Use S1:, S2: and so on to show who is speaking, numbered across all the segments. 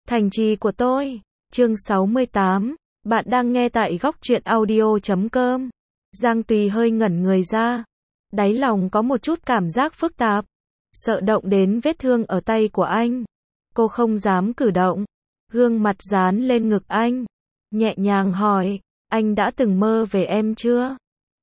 S1: Thành trì của tôi. Chương 68. Bạn đang nghe tại góc truyện audio.com. Giang Tùy hơi ngẩn người ra. Đáy lòng có một chút cảm giác phức tạp. Sợ động đến vết thương ở tay của anh. Cô không dám cử động. Gương mặt dán lên ngực anh. Nhẹ nhàng hỏi, anh đã từng mơ về em chưa?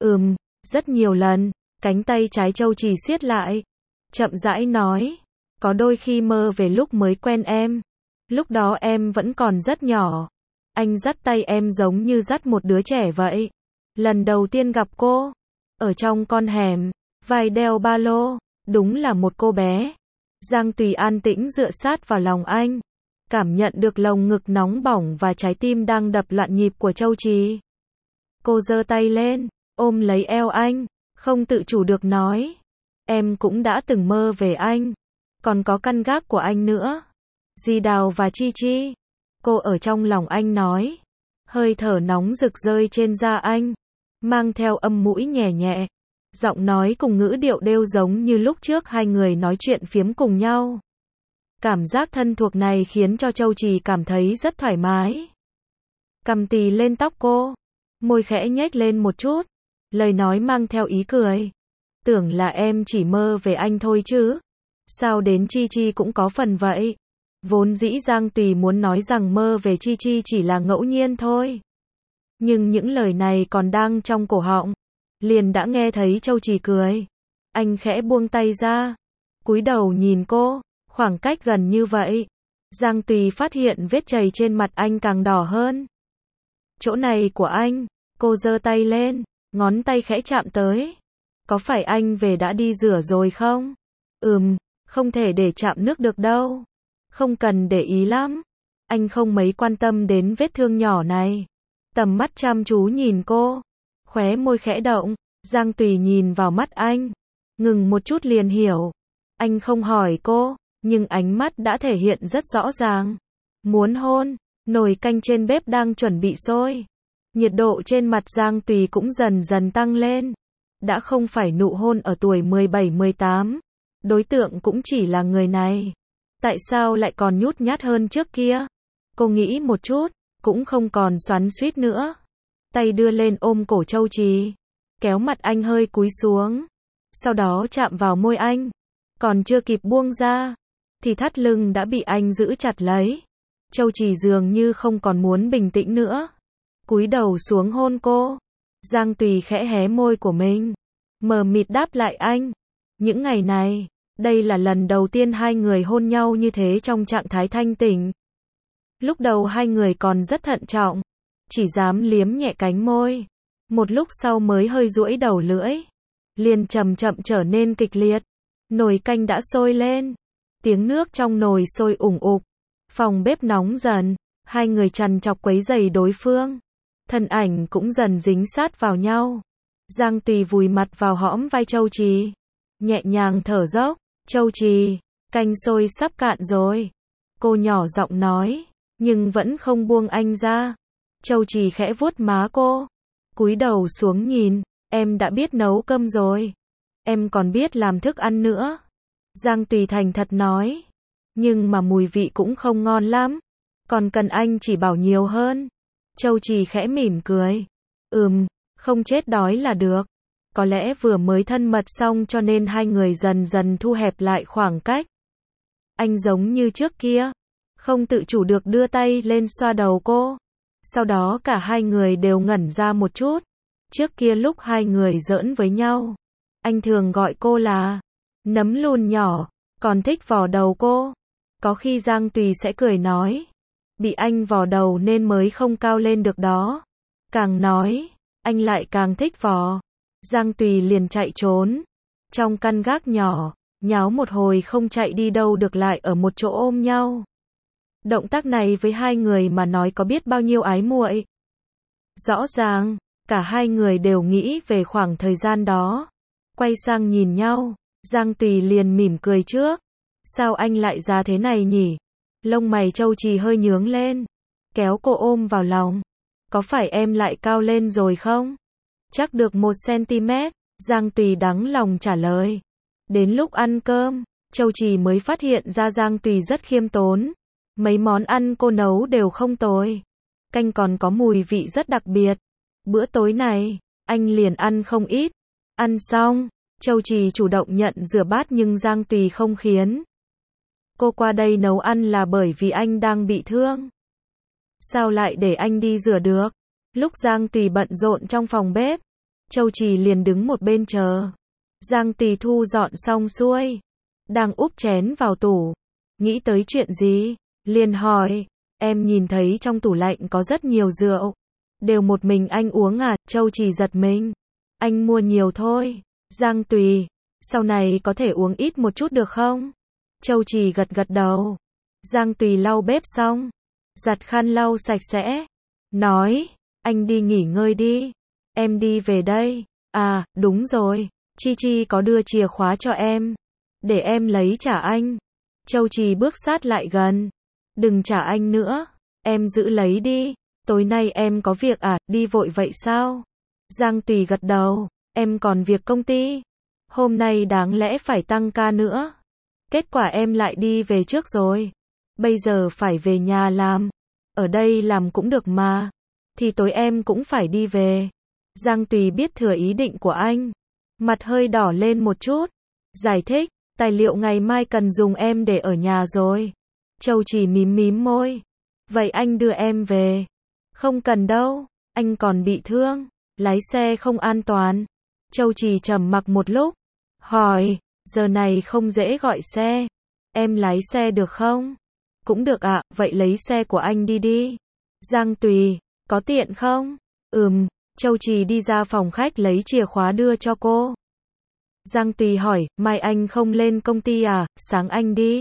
S1: Rất nhiều lần. Cánh tay trái Châu Trì siết lại. Chậm rãi nói, có đôi khi mơ về lúc mới quen em. Lúc đó em vẫn còn rất nhỏ. Anh dắt tay em giống như dắt một đứa trẻ vậy. Lần đầu tiên gặp cô, ở trong con hẻm, vai đeo ba lô, đúng là một cô bé. Giang Tùy an tĩnh dựa sát vào lòng anh, cảm nhận được lồng ngực nóng bỏng và trái tim đang đập loạn nhịp của Châu Trì. Cô giơ tay lên, ôm lấy eo anh, không tự chủ được nói, em cũng đã từng mơ về anh, còn có căn gác của anh nữa. Di Đào và Chi Chi. Cô ở trong lòng anh nói. Hơi thở nóng rực rơi trên da anh, mang theo âm mũi nhẹ nhẹ. Giọng nói cùng ngữ điệu đều giống như lúc trước hai người nói chuyện phiếm cùng nhau. Cảm giác thân thuộc này khiến cho Châu Trì cảm thấy rất thoải mái. Cầm tì lên tóc cô, môi khẽ nhếch lên một chút, lời nói mang theo ý cười. Tưởng là em chỉ mơ về anh thôi chứ. Sao đến Chi Chi cũng có phần vậy? Vốn dĩ Giang Tùy muốn nói rằng mơ về Chi Chi chỉ là ngẫu nhiên thôi. Nhưng những lời này còn đang trong cổ họng, liền đã nghe thấy Châu Trì cười. Anh khẽ buông tay ra, cúi đầu nhìn cô, khoảng cách gần như vậy. Giang Tùy phát hiện vết chày trên mặt anh càng đỏ hơn. Chỗ này của anh. Cô giơ tay lên, ngón tay khẽ chạm tới. Có phải anh về đã đi rửa rồi không? Không thể để chạm nước được đâu. Không cần để ý lắm. Anh không mấy quan tâm đến vết thương nhỏ này. Tầm mắt chăm chú nhìn cô. Khóe môi khẽ động. Giang Tùy nhìn vào mắt anh. Ngừng một chút liền hiểu. Anh không hỏi cô, nhưng ánh mắt đã thể hiện rất rõ ràng. Muốn hôn. Nồi canh trên bếp đang chuẩn bị sôi. Nhiệt độ trên mặt Giang Tùy cũng dần dần tăng lên. Đã không phải nụ hôn ở tuổi 17-18. Đối tượng cũng chỉ là người này. Tại sao lại còn nhút nhát hơn trước kia? Cô nghĩ một chút, cũng không còn xoắn xuýt nữa. Tay đưa lên ôm cổ Châu Trì, kéo mặt anh hơi cúi xuống. Sau đó chạm vào môi anh. Còn chưa kịp buông ra, thì thắt lưng đã bị anh giữ chặt lấy. Châu Trì dường như không còn muốn bình tĩnh nữa. Cúi đầu xuống hôn cô. Giang Tùy khẽ hé môi của mình, mờ mịt đáp lại anh. Những ngày này, đây là lần đầu tiên hai người hôn nhau như thế trong trạng thái thanh tỉnh. Lúc đầu hai người còn rất thận trọng, chỉ dám liếm nhẹ cánh môi. Một lúc sau mới hơi duỗi đầu lưỡi, liền chậm chậm trở nên kịch liệt. Nồi canh đã sôi lên, tiếng nước trong nồi sôi ủng ục. Phòng bếp nóng dần, hai người trằn trọc quấy rầy đối phương. Thân ảnh cũng dần dính sát vào nhau. Giang Tùy vùi mặt vào hõm vai Châu Trì, nhẹ nhàng thở dốc. Châu Trì, canh sôi sắp cạn rồi. Cô nhỏ giọng nói, nhưng vẫn không buông anh ra. Châu Trì khẽ vuốt má cô, cúi đầu xuống nhìn, em đã biết nấu cơm rồi. Em còn biết làm thức ăn nữa. Giang Tùy thành thật nói, nhưng mà mùi vị cũng không ngon lắm. Còn cần anh chỉ bảo nhiều hơn. Châu Trì khẽ mỉm cười. Không chết đói là được. Có lẽ vừa mới thân mật xong cho nên hai người dần dần thu hẹp lại khoảng cách. Anh giống như trước kia, không tự chủ được đưa tay lên xoa đầu cô. Sau đó cả hai người đều ngẩn ra một chút. Trước kia lúc hai người giỡn với nhau, anh thường gọi cô là nấm lùn nhỏ, còn thích vò đầu cô. Có khi Giang Tùy sẽ cười nói, bị anh vò đầu nên mới không cao lên được đó. Càng nói, anh lại càng thích vò. Giang Tùy liền chạy trốn. Trong căn gác nhỏ, nháo một hồi không chạy đi đâu được lại ở một chỗ ôm nhau. Động tác này với hai người mà nói có biết bao nhiêu ái muội. Rõ ràng, cả hai người đều nghĩ về khoảng thời gian đó. Quay sang nhìn nhau, Giang Tùy liền mỉm cười trước. Sao anh lại già thế này nhỉ? Lông mày Châu Trì hơi nhướng lên, kéo cô ôm vào lòng. Có phải em lại cao lên rồi không? Chắc được 1 cm, Giang Tùy đắng lòng trả lời. Đến lúc ăn cơm, Châu Trì mới phát hiện ra Giang Tùy rất khiêm tốn. Mấy món ăn cô nấu đều không tồi. Canh còn có mùi vị rất đặc biệt. Bữa tối này, anh liền ăn không ít. Ăn xong, Châu Trì chủ động nhận rửa bát nhưng Giang Tùy không khiến. Cô qua đây nấu ăn là bởi vì anh đang bị thương. Sao lại để anh đi rửa được? Lúc Giang Tùy bận rộn trong phòng bếp, Châu Trì liền đứng một bên chờ. Giang Tùy thu dọn xong xuôi, đang úp chén vào tủ. Nghĩ tới chuyện gì? Liền hỏi, em nhìn thấy trong tủ lạnh có rất nhiều rượu. Đều một mình anh uống à? Châu Trì giật mình. Anh mua nhiều thôi. Giang Tùy, sau này có thể uống ít một chút được không? Châu Trì gật gật đầu. Giang Tùy lau bếp xong, giặt khăn lau sạch sẽ. Nói, anh đi nghỉ ngơi đi. Em đi về đây. À, đúng rồi. Chi Chi có đưa chìa khóa cho em. Để em lấy trả anh. Châu Trì bước sát lại gần. Đừng trả anh nữa. Em giữ lấy đi. Tối nay em có việc à? Đi vội vậy sao? Giang Tùy gật đầu. Em còn việc công ty. Hôm nay đáng lẽ phải tăng ca nữa. Kết quả em lại đi về trước rồi. Bây giờ phải về nhà làm. Ở đây làm cũng được mà. Thì tối em cũng phải đi về. Giang Tùy biết thừa ý định của anh. Mặt hơi đỏ lên một chút. Giải thích, tài liệu ngày mai cần dùng em để ở nhà rồi. Châu Trì mím mím môi. Vậy anh đưa em về. Không cần đâu, anh còn bị thương. Lái xe không an toàn. Châu Trì trầm mặc một lúc. Hỏi, giờ này không dễ gọi xe. Em lái xe được không? Cũng được ạ, vậy lấy xe của anh đi đi. Giang Tùy, có tiện không? Châu Trì đi ra phòng khách lấy chìa khóa đưa cho cô. Giang Tùy hỏi, mai anh không lên công ty à? Sáng anh đi.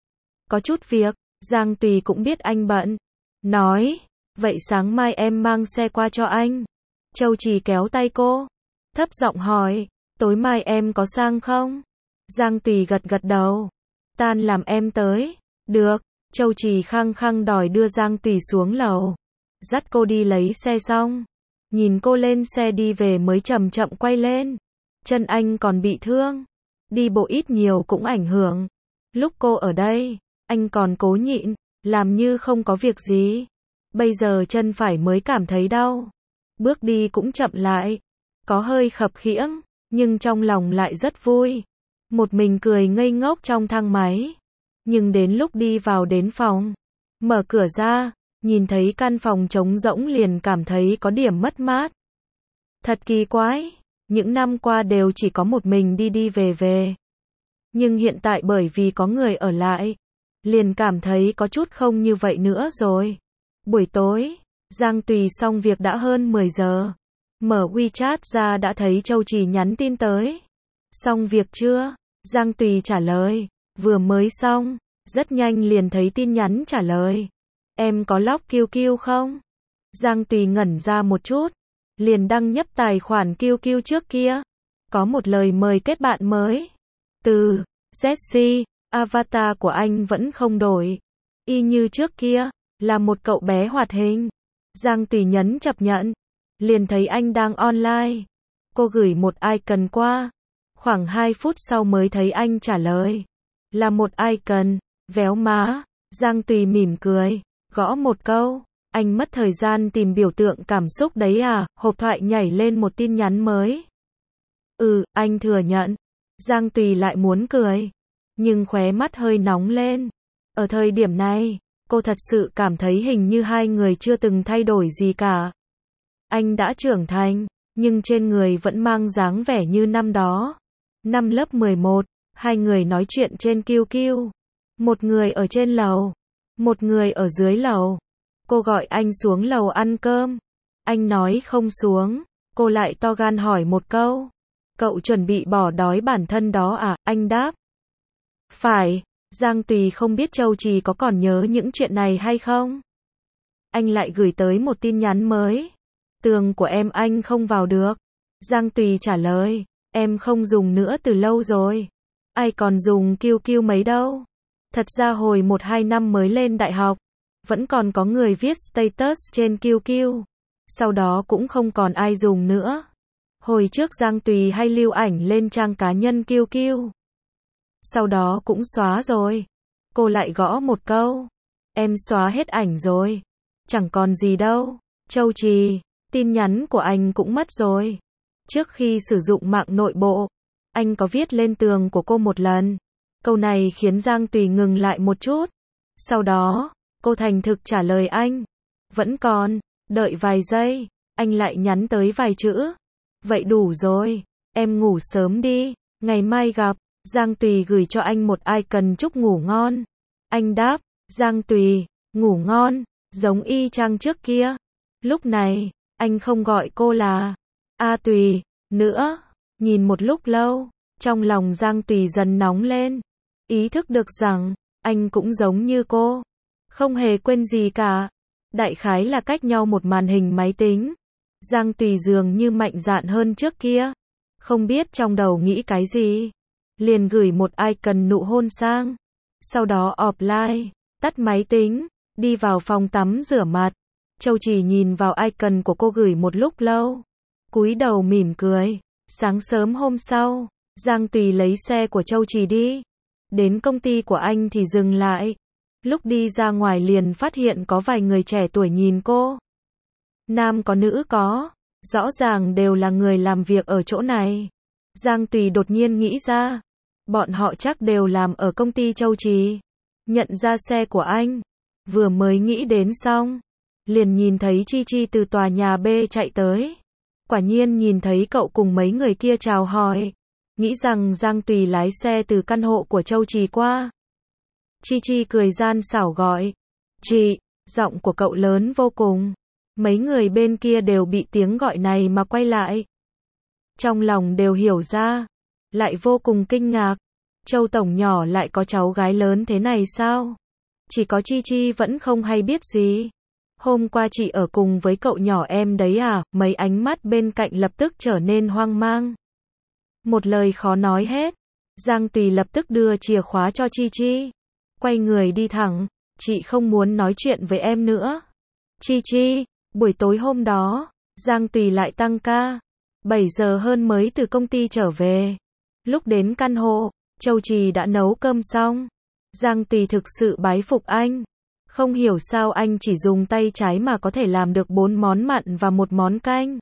S1: Có chút việc. Giang Tùy cũng biết anh bận. Nói, vậy sáng mai em mang xe qua cho anh. Châu Trì kéo tay cô. Thấp giọng hỏi, tối mai em có sang không? Giang Tùy gật gật đầu. Tan làm em tới. Được. Châu Trì khăng khăng đòi đưa Giang Tùy xuống lầu. Dắt cô đi lấy xe xong. Nhìn cô lên xe đi về mới chậm chậm quay lên. Chân anh còn bị thương. Đi bộ ít nhiều cũng ảnh hưởng. Lúc cô ở đây, anh còn cố nhịn, làm như không có việc gì. Bây giờ chân phải mới cảm thấy đau. Bước đi cũng chậm lại. Có hơi khập khiễng, nhưng trong lòng lại rất vui. Một mình cười ngây ngốc trong thang máy. Nhưng đến lúc đi vào đến phòng, mở cửa ra, nhìn thấy căn phòng trống rỗng liền cảm thấy có điểm mất mát. Thật kỳ quái, những năm qua đều chỉ có một mình đi đi về về. Nhưng hiện tại bởi vì có người ở lại, liền cảm thấy có chút không như vậy nữa rồi. Buổi tối, Giang Tùy xong việc đã hơn 10 giờ. Mở WeChat ra đã thấy Châu Trì nhắn tin tới. Xong việc chưa? Giang Tùy trả lời. Vừa mới xong. Rất nhanh liền thấy tin nhắn trả lời. Em có log QQ không? Giang Tùy ngẩn ra một chút. Liền đăng nhập tài khoản QQ trước kia. Có một lời mời kết bạn mới. Từ Jessie, avatar của anh vẫn không đổi. Y như trước kia, là một cậu bé hoạt hình. Giang Tùy nhấn chấp nhận. Liền thấy anh đang online. Cô gửi một icon qua. Khoảng 2 phút sau mới thấy anh trả lời. Là một icon, véo má. Giang Tùy mỉm cười, gõ một câu. Anh mất thời gian tìm biểu tượng cảm xúc đấy à? Hộp thoại nhảy lên một tin nhắn mới. Anh thừa nhận. Giang Tùy lại muốn cười. Nhưng khóe mắt hơi nóng lên. Ở thời điểm này, cô thật sự cảm thấy hình như hai người chưa từng thay đổi gì cả. Anh đã trưởng thành, nhưng trên người vẫn mang dáng vẻ như năm đó. Năm lớp 11, hai người nói chuyện trên QQ. Một người ở trên lầu, một người ở dưới lầu. Cô gọi anh xuống lầu ăn cơm. Anh nói không xuống. Cô lại to gan hỏi một câu. Cậu chuẩn bị bỏ đói bản thân đó à? Anh đáp. Phải. Giang Tùy không biết Châu Trì có còn nhớ những chuyện này hay không. Anh lại gửi tới một tin nhắn mới. Tường của em anh không vào được. Giang Tùy trả lời. Em không dùng nữa từ lâu rồi. Ai còn dùng QQ mấy đâu. Thật ra hồi 1-2 năm mới lên đại học, vẫn còn có người viết status trên QQ. Sau đó cũng không còn ai dùng nữa. Hồi trước Giang Tùy hay lưu ảnh lên trang cá nhân QQ. Sau đó cũng xóa rồi. Cô lại gõ một câu. Em xóa hết ảnh rồi. Chẳng còn gì đâu. Châu Trì, tin nhắn của anh cũng mất rồi. Trước khi sử dụng mạng nội bộ, anh có viết lên tường của cô một lần. Câu này khiến Giang Tùy ngừng lại một chút. Sau đó, cô thành thực trả lời anh. Vẫn còn, đợi vài giây, anh lại nhắn tới vài chữ. Vậy đủ rồi, em ngủ sớm đi, ngày mai gặp. Giang Tùy gửi cho anh một icon chúc ngủ ngon. Anh đáp, Giang Tùy, ngủ ngon, giống y chang trước kia. Lúc này, anh không gọi cô là A Tùy nữa. Nhìn một lúc lâu, trong lòng Giang Tùy dần nóng lên. Ý thức được rằng, anh cũng giống như cô. Không hề quên gì cả. Đại khái là cách nhau một màn hình máy tính. Giang Tùy dường như mạnh dạn hơn trước kia. Không biết trong đầu nghĩ cái gì. Liền gửi một icon nụ hôn sang. Sau đó offline, tắt máy tính, đi vào phòng tắm rửa mặt. Châu Trì nhìn vào icon của cô gửi một lúc lâu. Cúi đầu mỉm cười. Sáng sớm hôm sau, Giang Tùy lấy xe của Châu Trì đi. Đến công ty của anh thì dừng lại. Lúc đi ra ngoài liền phát hiện có vài người trẻ tuổi nhìn cô. Nam có nữ có. Rõ ràng đều là người làm việc ở chỗ này. Giang Tùy đột nhiên nghĩ ra. Bọn họ chắc đều làm ở công ty Châu Trì. Nhận ra xe của anh. Vừa mới nghĩ đến xong. Liền nhìn thấy Chi Chi từ tòa nhà B chạy tới. Quả nhiên nhìn thấy cậu cùng mấy người kia chào hỏi. Nghĩ rằng Giang Tùy lái xe từ căn hộ của Châu Trì qua. Chi Chi cười gian xảo gọi. Chị, giọng của cậu lớn vô cùng. Mấy người bên kia đều bị tiếng gọi này mà quay lại. Trong lòng đều hiểu ra. Lại vô cùng kinh ngạc. Châu Tổng nhỏ lại có cháu gái lớn thế này sao? Chỉ có Chi Chi vẫn không hay biết gì. Hôm qua chị ở cùng với cậu nhỏ em đấy à? Mấy ánh mắt bên cạnh lập tức trở nên hoang mang. Một lời khó nói hết. Giang Tùy lập tức đưa chìa khóa cho Chi Chi. Quay người đi thẳng. Chị không muốn nói chuyện với em nữa. Chi Chi, buổi tối hôm đó, Giang Tùy lại tăng ca. 7 giờ hơn mới từ công ty trở về. Lúc đến căn hộ, Châu Trì đã nấu cơm xong. Giang Tùy thực sự bái phục anh. Không hiểu sao anh chỉ dùng tay trái mà có thể làm được 4 món mặn và 1 món canh.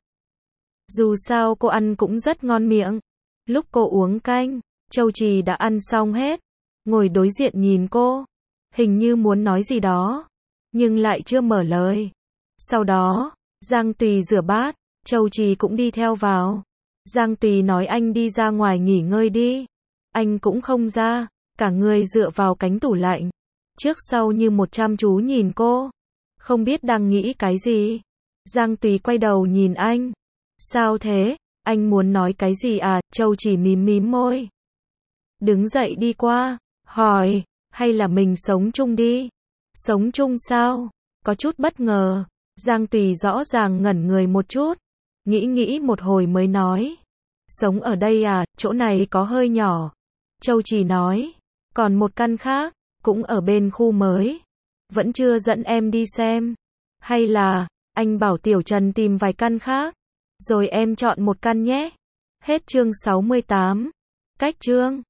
S1: Dù sao cô ăn cũng rất ngon miệng. Lúc cô uống canh, Châu Trì đã ăn xong hết. Ngồi đối diện nhìn cô. Hình như muốn nói gì đó. Nhưng lại chưa mở lời. Sau đó, Giang Tùy rửa bát. Châu Trì cũng đi theo vào. Giang Tùy nói anh đi ra ngoài nghỉ ngơi đi. Anh cũng không ra. Cả người dựa vào cánh tủ lạnh. Trước sau như một chăm chú nhìn cô. Không biết đang nghĩ cái gì. Giang Tùy quay đầu nhìn anh. Sao thế? Anh muốn nói cái gì à? Châu Trì mím mím môi. Đứng dậy đi qua. Hỏi. Hay là mình sống chung đi? Sống chung sao? Có chút bất ngờ. Giang Tùy rõ ràng ngẩn người một chút. Nghĩ một hồi mới nói. Sống ở đây à? Chỗ này có hơi nhỏ. Châu Trì nói. Còn một căn khác. Cũng ở bên khu mới. Vẫn chưa dẫn em đi xem. Hay là, anh bảo Tiểu Trần tìm vài căn khác. Rồi em chọn một căn nhé. Hết chương 68. Cách chương.